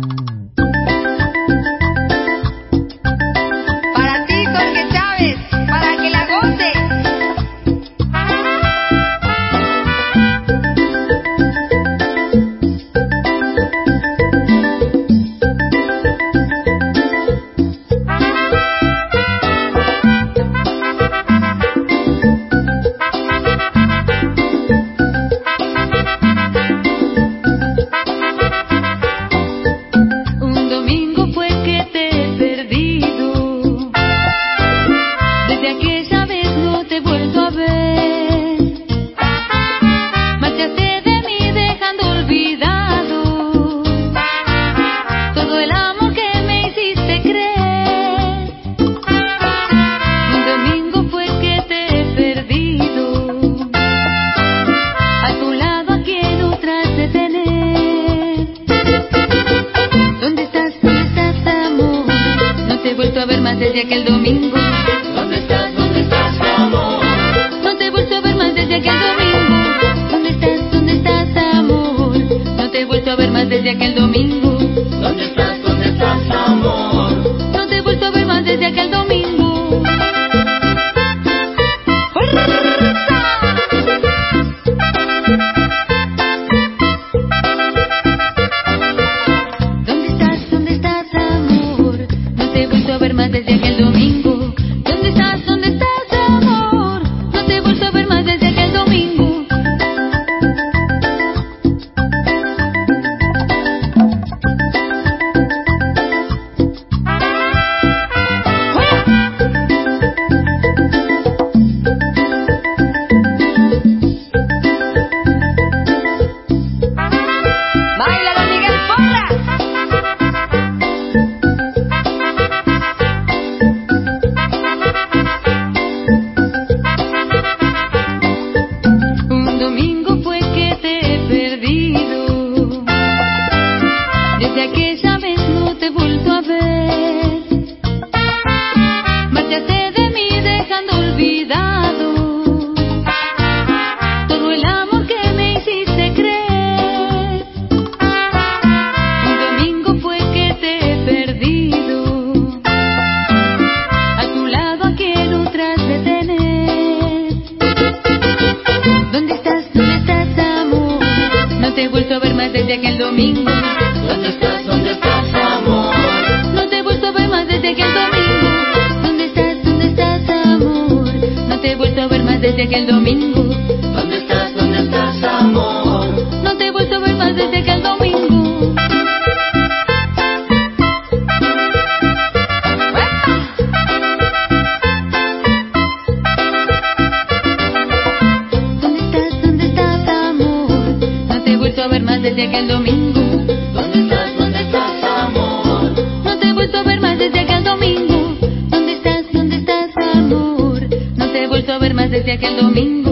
Para ti, Jorge Chávez, para que la goces. A ver más desde aquel domingo. ¿Dónde estás, amor? No te he vuelto a ver más desde aquel domingo. ¿Dónde estás, amor? No te he vuelto a ver más desde aquel domingo. ¿Dónde estás, amor? No te he vuelto a ver más desde aquel domingo. ¿Dónde estás, amor? No te he vuelto a ver más desde aquel domingo. ¿Dónde estás, amor? No te he vuelto a ver más desde aquel domingo. ¡Báilalo, Miguel Porras! Un domingo fue que te he perdido. Desde aquella vez no te he vuelto a ver. Marchaste de mí dejando olvidado todo el amor que me hiciste creer. Un domingo fue que te he perdido. A tu lado a quien otras de tener. ¿Dónde estás, amor? No te he vuelto a ver más desde aquel domingo. ¿Dónde estás, amor? No te he vuelto a ver más desde aquel domingo. ¿Dónde estás, amor? No te he vuelto a ver más desde aquel domingo. ¿Dónde estás, amor? No te he vuelto a ver más desde aquel domingo. ¿Dónde estás, amor? No te he vuelto a ver más desde aquel domingo. ¿Dónde estás, amor? No te he vuelto a ver más desde aquel domingo. ¿Dónde estás, amor? No te he vuelto a ver más desde aquel domingo.